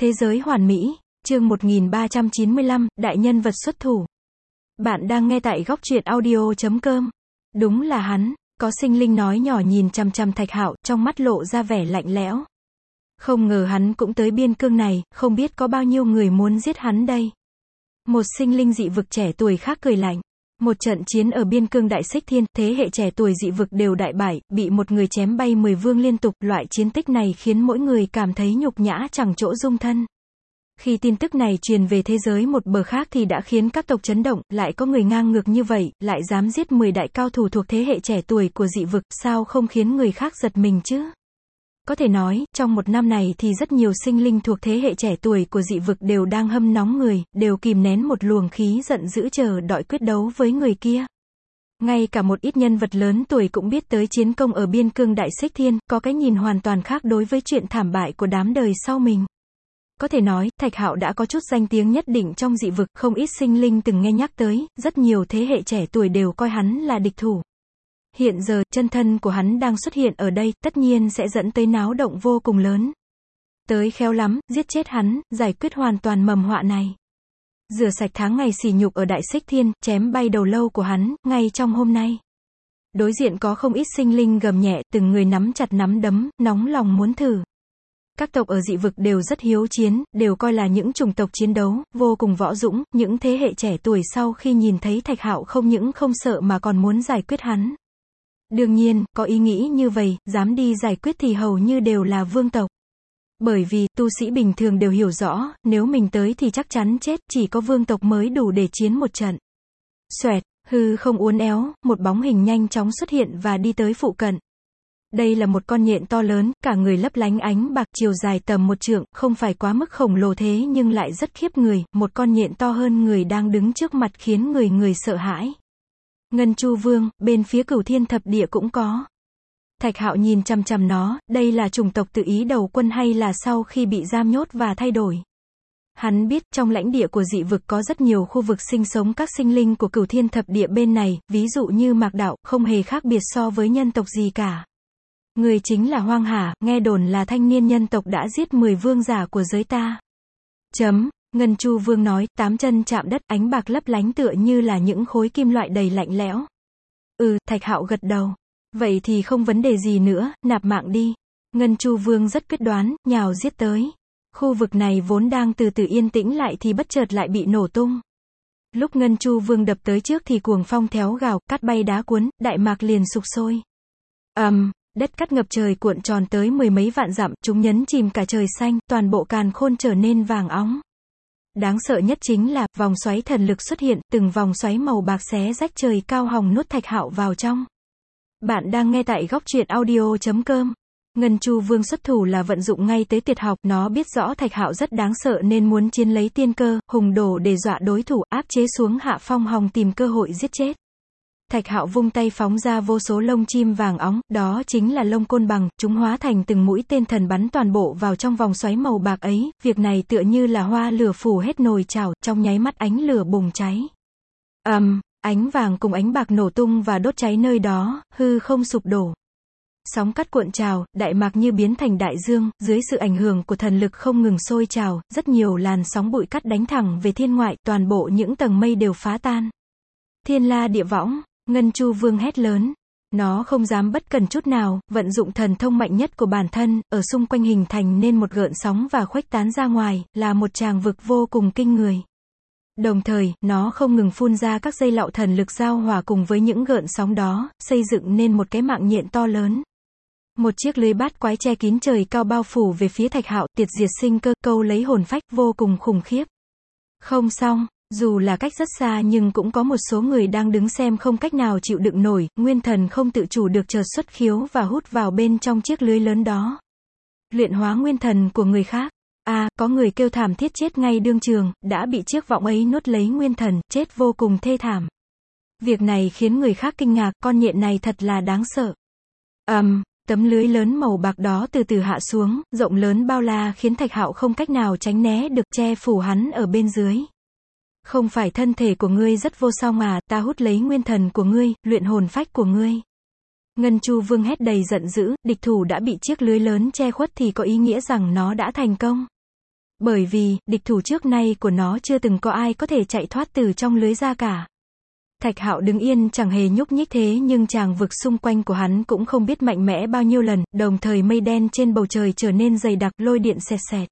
Thế giới hoàn mỹ, chương 1395, đại nhân vật xuất thủ. Bạn đang nghe tại góc truyện audio.com. Đúng là hắn, có sinh linh nói nhỏ nhìn chằm chằm Thạch Hạo, trong mắt lộ ra vẻ lạnh lẽo. Không ngờ hắn cũng tới biên cương này, không biết có bao nhiêu người muốn giết hắn đây. Một sinh linh dị vực trẻ tuổi khác cười lạnh. Một trận chiến ở biên cương Đại Xích Thiên, thế hệ trẻ tuổi dị vực đều đại bại, bị một người chém bay 10 vương liên tục, loại chiến tích này khiến mỗi người cảm thấy nhục nhã chẳng chỗ dung thân. Khi tin tức này truyền về thế giới một bờ khác thì đã khiến các tộc chấn động, lại có người ngang ngược như vậy, lại dám giết 10 đại cao thủ thuộc thế hệ trẻ tuổi của dị vực, sao không khiến người khác giật mình chứ? Có thể nói, trong một năm này thì rất nhiều sinh linh thuộc thế hệ trẻ tuổi của dị vực đều đang hâm nóng người, đều kìm nén một luồng khí giận dữ chờ đợi quyết đấu với người kia. Ngay cả một ít nhân vật lớn tuổi cũng biết tới chiến công ở biên cương Đại Xích Thiên, có cái nhìn hoàn toàn khác đối với chuyện thảm bại của đám đời sau mình. Có thể nói, Thạch Hạo đã có chút danh tiếng nhất định trong dị vực, không ít sinh linh từng nghe nhắc tới, rất nhiều thế hệ trẻ tuổi đều coi hắn là địch thủ. Hiện giờ, chân thân của hắn đang xuất hiện ở đây, tất nhiên sẽ dẫn tới náo động vô cùng lớn. Tới khéo lắm, giết chết hắn, giải quyết hoàn toàn mầm họa này. Rửa sạch tháng ngày sỉ nhục ở Đại Xích Thiên, chém bay đầu lâu của hắn, ngay trong hôm nay. Đối diện có không ít sinh linh gầm nhẹ, từng người nắm chặt nắm đấm, nóng lòng muốn thử. Các tộc ở dị vực đều rất hiếu chiến, đều coi là những chủng tộc chiến đấu, vô cùng võ dũng, những thế hệ trẻ tuổi sau khi nhìn thấy Thạch Hạo không những không sợ mà còn muốn giải quyết hắn. Đương nhiên, có ý nghĩ như vậy, dám đi giải quyết thì hầu như đều là vương tộc. Bởi vì, tu sĩ bình thường đều hiểu rõ, nếu mình tới thì chắc chắn chết, chỉ có vương tộc mới đủ để chiến một trận. Xoẹt, hư không uốn éo, một bóng hình nhanh chóng xuất hiện và đi tới phụ cận. Đây là một con nhện to lớn, cả người lấp lánh ánh bạc, chiều dài tầm 1 trượng, không phải quá mức khổng lồ thế nhưng lại rất khiếp người, một con nhện to hơn người đang đứng trước mặt khiến người sợ hãi. Ngân Chu Vương, bên phía Cửu Thiên Thập Địa cũng có. Thạch Hạo nhìn chằm chằm nó, đây là chủng tộc tự ý đầu quân hay là sau khi bị giam nhốt và thay đổi. Hắn biết trong lãnh địa của dị vực có rất nhiều khu vực sinh sống các sinh linh của Cửu Thiên Thập Địa bên này, ví dụ như Mạc Đạo, không hề khác biệt so với nhân tộc gì cả. Người chính là Hoang Hà, nghe đồn là thanh niên nhân tộc đã giết 10 vương giả của giới ta. Ngân Chu Vương nói, 8 chân chạm đất, ánh bạc lấp lánh tựa như là những khối kim loại đầy lạnh lẽo. Thạch Hạo gật đầu. Vậy thì không vấn đề gì nữa, nạp mạng đi. Ngân Chu Vương rất quyết đoán, nhào giết tới. Khu vực này vốn đang từ từ yên tĩnh lại thì bất chợt lại bị nổ tung. Lúc Ngân Chu Vương đập tới trước thì cuồng phong théo gào, cát bay đá cuốn, đại mạc liền sụp sôi. Đất cát ngập trời cuộn tròn tới 10 mấy vạn dặm, chúng nhấn chìm cả trời xanh, toàn bộ càn khôn trở nên vàng óng. Đáng sợ nhất chính là, vòng xoáy thần lực xuất hiện, từng vòng xoáy màu bạc xé rách trời cao hòng nuốt Thạch Hạo vào trong. Bạn đang nghe tại góc truyện audio.com. Ngân Chu Vương xuất thủ là vận dụng ngay tới tuyệt học, nó biết rõ Thạch Hạo rất đáng sợ nên muốn chiến lấy tiên cơ, hùng đổ để dọa đối thủ, áp chế xuống hạ phong hòng tìm cơ hội giết chết. Thạch Hạo vung tay phóng ra vô số lông chim vàng óng, đó chính là lông côn bằng, chúng hóa thành từng mũi tên thần bắn toàn bộ vào trong vòng xoáy màu bạc ấy, việc này tựa như là hoa lửa phủ hết nồi chảo, trong nháy mắt ánh lửa bùng cháy. Ánh vàng cùng ánh bạc nổ tung và đốt cháy nơi đó, hư không sụp đổ. Sóng cát cuộn trào, đại mạc như biến thành đại dương, dưới sự ảnh hưởng của thần lực không ngừng sôi trào, rất nhiều làn sóng bụi cát đánh thẳng về thiên ngoại, toàn bộ những tầng mây đều phá tan. Thiên la địa võng. Ngân Chu Vương hét lớn. Nó không dám bất cẩn chút nào, vận dụng thần thông mạnh nhất của bản thân, ở xung quanh hình thành nên một gợn sóng và khuếch tán ra ngoài, là một tràng vực vô cùng kinh người. Đồng thời, nó không ngừng phun ra các dây lạo thần lực giao hòa cùng với những gợn sóng đó, xây dựng nên một cái mạng nhện to lớn. Một chiếc lưới bát quái che kín trời cao bao phủ về phía Thạch Hạo, tiệt diệt sinh cơ, câu lấy hồn phách, vô cùng khủng khiếp. Không xong. Dù là cách rất xa nhưng cũng có một số người đang đứng xem không cách nào chịu đựng nổi, nguyên thần không tự chủ được chợt xuất khiếu và hút vào bên trong chiếc lưới lớn đó. Luyện hóa nguyên thần của người khác. Có người kêu thảm thiết chết ngay đương trường, đã bị chiếc vọng ấy nuốt lấy nguyên thần, chết vô cùng thê thảm. Việc này khiến người khác kinh ngạc, con nhện này thật là đáng sợ. Tấm lưới lớn màu bạc đó từ từ hạ xuống, rộng lớn bao la khiến Thạch Hạo không cách nào tránh né được, che phủ hắn ở bên dưới. Không phải thân thể của ngươi rất vô song à, ta hút lấy nguyên thần của ngươi, luyện hồn phách của ngươi. Ngân Chu Vương hét đầy giận dữ, địch thủ đã bị chiếc lưới lớn che khuất thì có ý nghĩa rằng nó đã thành công. Bởi vì, địch thủ trước nay của nó chưa từng có ai có thể chạy thoát từ trong lưới ra cả. Thạch Hạo đứng yên chẳng hề nhúc nhích thế nhưng tràng vực xung quanh của hắn cũng không biết mạnh mẽ bao nhiêu lần, đồng thời mây đen trên bầu trời trở nên dày đặc, lôi điện xẹt xẹt.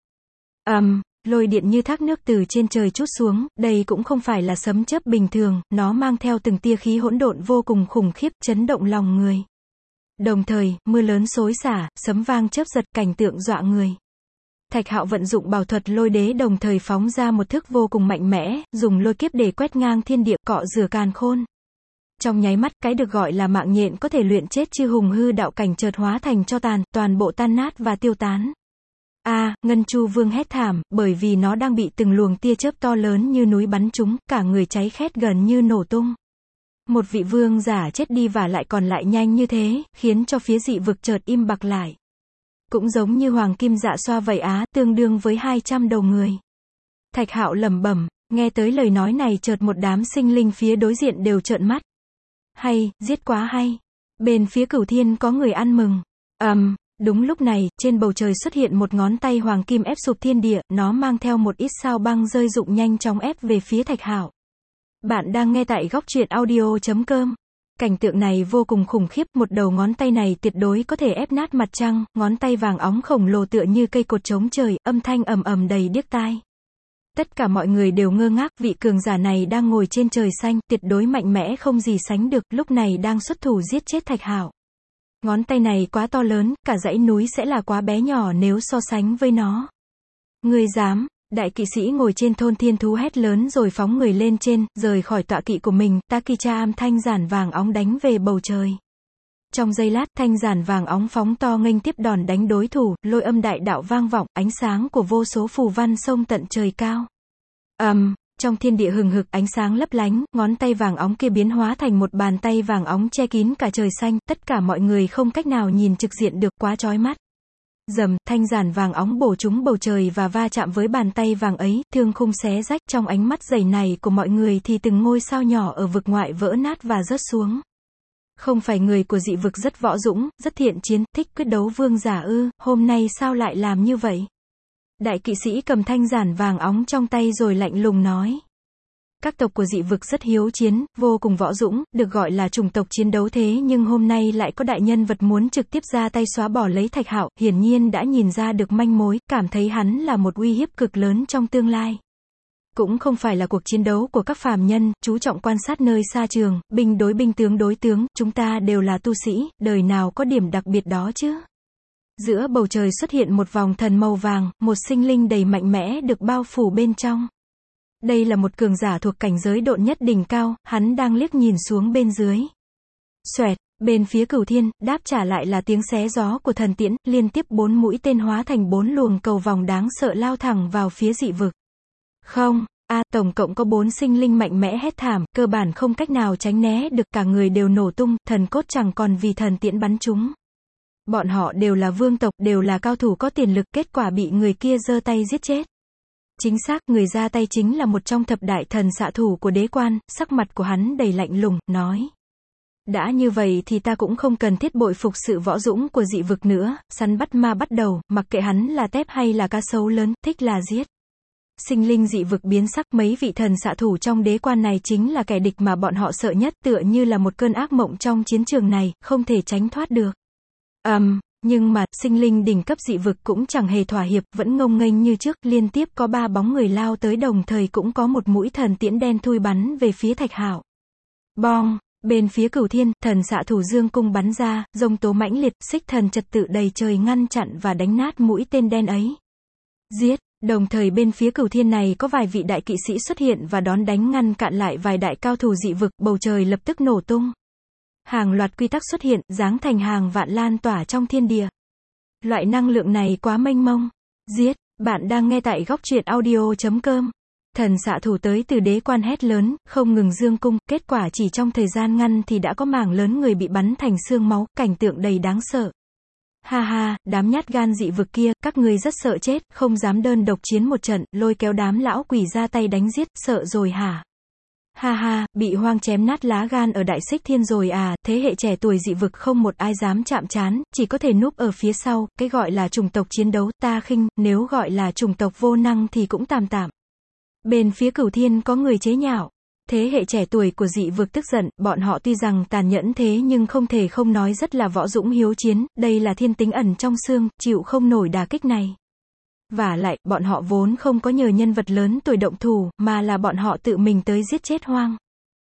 Lôi điện như thác nước từ trên trời trút xuống, đây cũng không phải là sấm chớp bình thường, nó mang theo từng tia khí hỗn độn vô cùng khủng khiếp, chấn động lòng người. Đồng thời, mưa lớn xối xả, sấm vang chớp giật, cảnh tượng dọa người. Thạch Hạo vận dụng bảo thuật lôi đế đồng thời phóng ra một thức vô cùng mạnh mẽ, dùng lôi kiếp để quét ngang thiên địa, cọ rửa càn khôn. Trong nháy mắt, cái được gọi là mạng nhện có thể luyện chết chư hùng hư đạo cảnh chợt hóa thành tro tàn, toàn bộ tan nát và tiêu tán. Ngân Chu Vương hét thảm, bởi vì nó đang bị từng luồng tia chớp to lớn như núi bắn trúng, cả người cháy khét gần như nổ tung. Một vị vương giả chết đi và lại còn lại nhanh như thế, khiến cho phía dị vực chợt im bặt lại. Cũng giống như hoàng kim dạ xoa vậy tương đương với 200 đầu người. Thạch Hạo lẩm bẩm, nghe tới lời nói này chợt một đám sinh linh phía đối diện đều trợn mắt. Hay, giết quá hay. Bên phía Cửu Thiên có người ăn mừng. Đúng lúc này, trên bầu trời xuất hiện một ngón tay hoàng kim ép sụp thiên địa, nó mang theo một ít sao băng rơi rụng nhanh chóng ép về phía Thạch Hạo. Bạn đang nghe tại góc truyện audio.com. Cảnh tượng này vô cùng khủng khiếp, một đầu ngón tay này tuyệt đối có thể ép nát mặt trăng, ngón tay vàng óng khổng lồ tựa như cây cột chống trời, âm thanh ầm ầm đầy điếc tai. Tất cả mọi người đều ngơ ngác, vị cường giả này đang ngồi trên trời xanh, tuyệt đối mạnh mẽ không gì sánh được, lúc này đang xuất thủ giết chết Thạch Hạo. Ngón tay này quá to lớn, cả dãy núi sẽ là quá bé nhỏ nếu so sánh với nó. Ngươi dám? Đại kỵ sĩ ngồi trên thôn thiên thú hét lớn rồi phóng người lên trên, rời khỏi tọa kỵ của mình, Takicha am thanh giản vàng óng đánh về bầu trời. Trong giây lát, thanh giản vàng óng phóng to nghênh tiếp đòn đánh đối thủ, lôi âm đại đạo vang vọng, ánh sáng của vô số phù văn xông tận trời cao. Trong thiên địa hừng hực ánh sáng lấp lánh, ngón tay vàng óng kia biến hóa thành một bàn tay vàng óng che kín cả trời xanh, tất cả mọi người không cách nào nhìn trực diện được, quá chói mắt. Rầm, thanh giản vàng óng bổ trúng bầu trời và va chạm với bàn tay vàng ấy, thương khung xé rách, trong ánh mắt dày này của mọi người thì từng ngôi sao nhỏ ở vực ngoại vỡ nát và rớt xuống. Không phải người của dị vực rất võ dũng, rất thiện chiến, thích quyết đấu vương giả ư, hôm nay sao lại làm như vậy? Đại kỵ sĩ cầm thanh giản vàng óng trong tay rồi lạnh lùng nói. Các tộc của dị vực rất hiếu chiến, vô cùng võ dũng, được gọi là chủng tộc chiến đấu, thế nhưng hôm nay lại có đại nhân vật muốn trực tiếp ra tay xóa bỏ lấy Thạch Hạo, hiển nhiên đã nhìn ra được manh mối, cảm thấy hắn là một uy hiếp cực lớn trong tương lai. Cũng không phải là cuộc chiến đấu của các phàm nhân, chú trọng quan sát nơi xa trường, binh đối binh tướng đối tướng, chúng ta đều là tu sĩ, đời nào có điểm đặc biệt đó chứ. Giữa bầu trời xuất hiện một vòng thần màu vàng, một sinh linh đầy mạnh mẽ được bao phủ bên trong. Đây là một cường giả thuộc cảnh giới độn nhất đỉnh cao, hắn đang liếc nhìn xuống bên dưới. Xoẹt, bên phía Cửu Thiên, đáp trả lại là tiếng xé gió của thần tiễn, liên tiếp 4 mũi tên hóa thành 4 luồng cầu vòng đáng sợ lao thẳng vào phía dị vực. Không, tổng cộng có 4 sinh linh mạnh mẽ hét thảm, cơ bản không cách nào tránh né được, cả người đều nổ tung, thần cốt chẳng còn vì thần tiễn bắn chúng. Bọn họ đều là vương tộc, đều là cao thủ có tiền lực, kết quả bị người kia giơ tay giết chết. Chính xác, người ra tay chính là một trong thập đại thần xạ thủ của đế quan, sắc mặt của hắn đầy lạnh lùng, nói. Đã như vậy thì ta cũng không cần thiết bội phục sự võ dũng của dị vực nữa, săn bắt ma bắt đầu, mặc kệ hắn là tép hay là cá sấu lớn, thích là giết. Sinh linh dị vực biến sắc, mấy vị thần xạ thủ trong đế quan này chính là kẻ địch mà bọn họ sợ nhất, tựa như là một cơn ác mộng trong chiến trường này, không thể tránh thoát được. Nhưng mà, sinh linh đỉnh cấp dị vực cũng chẳng hề thỏa hiệp, vẫn ngông nghênh như trước, liên tiếp có 3 bóng người lao tới, đồng thời cũng có một mũi thần tiễn đen thui bắn về phía Thạch Hạo. Bong, bên phía Cửu Thiên, thần xạ thủ dương cung bắn ra, rông tố mãnh liệt, xích thần trật tự đầy trời ngăn chặn và đánh nát mũi tên đen ấy. Giết, đồng thời bên phía Cửu Thiên này có vài vị đại kỵ sĩ xuất hiện và đón đánh ngăn cản lại vài đại cao thủ dị vực, bầu trời lập tức nổ tung. Hàng loạt quy tắc xuất hiện, giáng thành hàng vạn lan tỏa trong thiên địa. Loại năng lượng này quá mênh mông. Giết, bạn đang nghe tại góc truyện audio.com. Thần xạ thủ tới từ đế quan hét lớn, không ngừng dương cung, kết quả chỉ trong thời gian ngắn thì đã có mảng lớn người bị bắn thành xương máu, cảnh tượng đầy đáng sợ. Ha ha, đám nhát gan dị vực kia, các ngươi rất sợ chết, không dám đơn độc chiến một trận, lôi kéo đám lão quỷ ra tay đánh giết, sợ rồi hả? Ha ha, bị Hoang chém nát lá gan ở Đại Xích Thiên rồi à, thế hệ trẻ tuổi dị vực không một ai dám chạm trán, chỉ có thể núp ở phía sau, cái gọi là chủng tộc chiến đấu, ta khinh, nếu gọi là chủng tộc vô năng thì cũng tạm tạm. Bên phía Cửu Thiên có người chế nhạo. Thế hệ trẻ tuổi của dị vực tức giận, bọn họ tuy rằng tàn nhẫn thế nhưng không thể không nói rất là võ dũng hiếu chiến, đây là thiên tính ẩn trong xương, chịu không nổi đả kích này. Vả lại, bọn họ vốn không có nhờ nhân vật lớn tuổi động thủ, mà là bọn họ tự mình tới giết chết Hoang.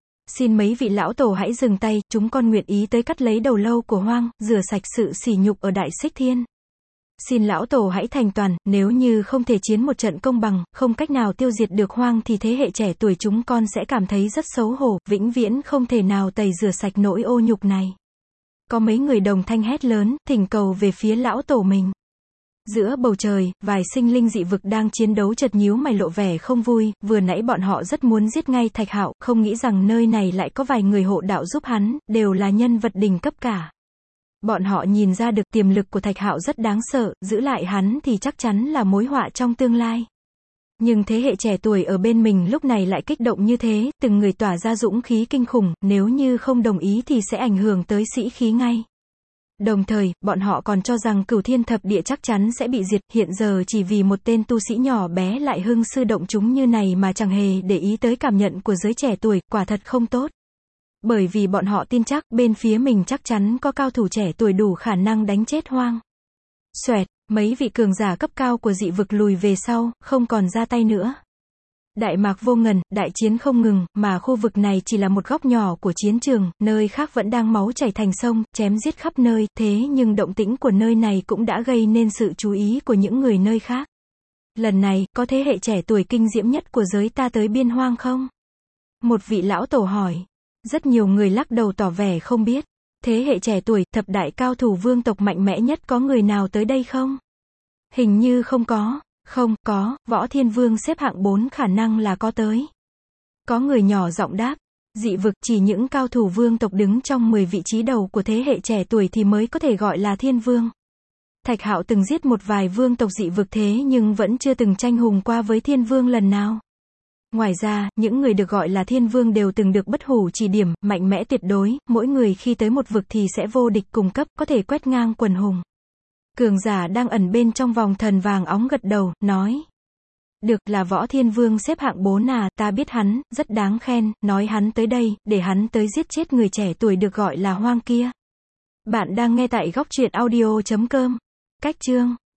Xin mấy vị lão tổ hãy dừng tay, chúng con nguyện ý tới cắt lấy đầu lâu của Hoang, rửa sạch sự sỉ nhục ở Đại Xích Thiên. Xin lão tổ hãy thành toàn, nếu như không thể chiến một trận công bằng, không cách nào tiêu diệt được Hoang thì thế hệ trẻ tuổi chúng con sẽ cảm thấy rất xấu hổ, vĩnh viễn không thể nào tẩy rửa sạch nỗi ô nhục này. Có mấy người đồng thanh hét lớn, thỉnh cầu về phía lão tổ mình. Giữa bầu trời, vài sinh linh dị vực đang chiến đấu chợt nhíu mày lộ vẻ không vui, vừa nãy bọn họ rất muốn giết ngay Thạch Hạo, không nghĩ rằng nơi này lại có vài người hộ đạo giúp hắn, đều là nhân vật đỉnh cấp cả. Bọn họ nhìn ra được tiềm lực của Thạch Hạo rất đáng sợ, giữ lại hắn thì chắc chắn là mối họa trong tương lai. Nhưng thế hệ trẻ tuổi ở bên mình lúc này lại kích động như thế, từng người tỏa ra dũng khí kinh khủng, nếu như không đồng ý thì sẽ ảnh hưởng tới sĩ khí ngay. Đồng thời, bọn họ còn cho rằng Cửu Thiên Thập Địa chắc chắn sẽ bị diệt, hiện giờ chỉ vì một tên tu sĩ nhỏ bé lại hưng sư động chúng như này mà chẳng hề để ý tới cảm nhận của giới trẻ tuổi, quả thật không tốt. Bởi vì bọn họ tin chắc, bên phía mình chắc chắn có cao thủ trẻ tuổi đủ khả năng đánh chết Hoang. Xoẹt, mấy vị cường giả cấp cao của dị vực lùi về sau, không còn ra tay nữa. Đại mạc vô ngần, đại chiến không ngừng, mà khu vực này chỉ là một góc nhỏ của chiến trường, nơi khác vẫn đang máu chảy thành sông, chém giết khắp nơi, thế nhưng động tĩnh của nơi này cũng đã gây nên sự chú ý của những người nơi khác. Lần này, có thế hệ trẻ tuổi kinh diễm nhất của giới ta tới Biên Hoang không? Một vị lão tổ hỏi. Rất nhiều người lắc đầu tỏ vẻ không biết. Thế hệ trẻ tuổi, thập đại cao thủ vương tộc mạnh mẽ nhất có người nào tới đây không? Hình như không có. Không, có, Võ Thiên Vương xếp hạng 4 khả năng là có tới. Có người nhỏ giọng đáp. Dị vực chỉ những cao thủ vương tộc đứng trong 10 vị trí đầu của thế hệ trẻ tuổi thì mới có thể gọi là thiên vương. Thạch Hạo từng giết một vài vương tộc dị vực thế nhưng vẫn chưa từng tranh hùng qua với thiên vương lần nào. Ngoài ra, những người được gọi là thiên vương đều từng được bất hủ chỉ điểm, mạnh mẽ tuyệt đối, mỗi người khi tới một vực thì sẽ vô địch cùng cấp, có thể quét ngang quần hùng. Cường giả đang ẩn bên trong vòng thần vàng óng gật đầu, nói. Được, là Võ Thiên Vương xếp hạng 4 à, ta biết hắn, rất đáng khen, nói hắn tới đây, để hắn tới giết chết người trẻ tuổi được gọi là Hoang kia. Bạn đang nghe tại góc truyện audio.com. Cách chương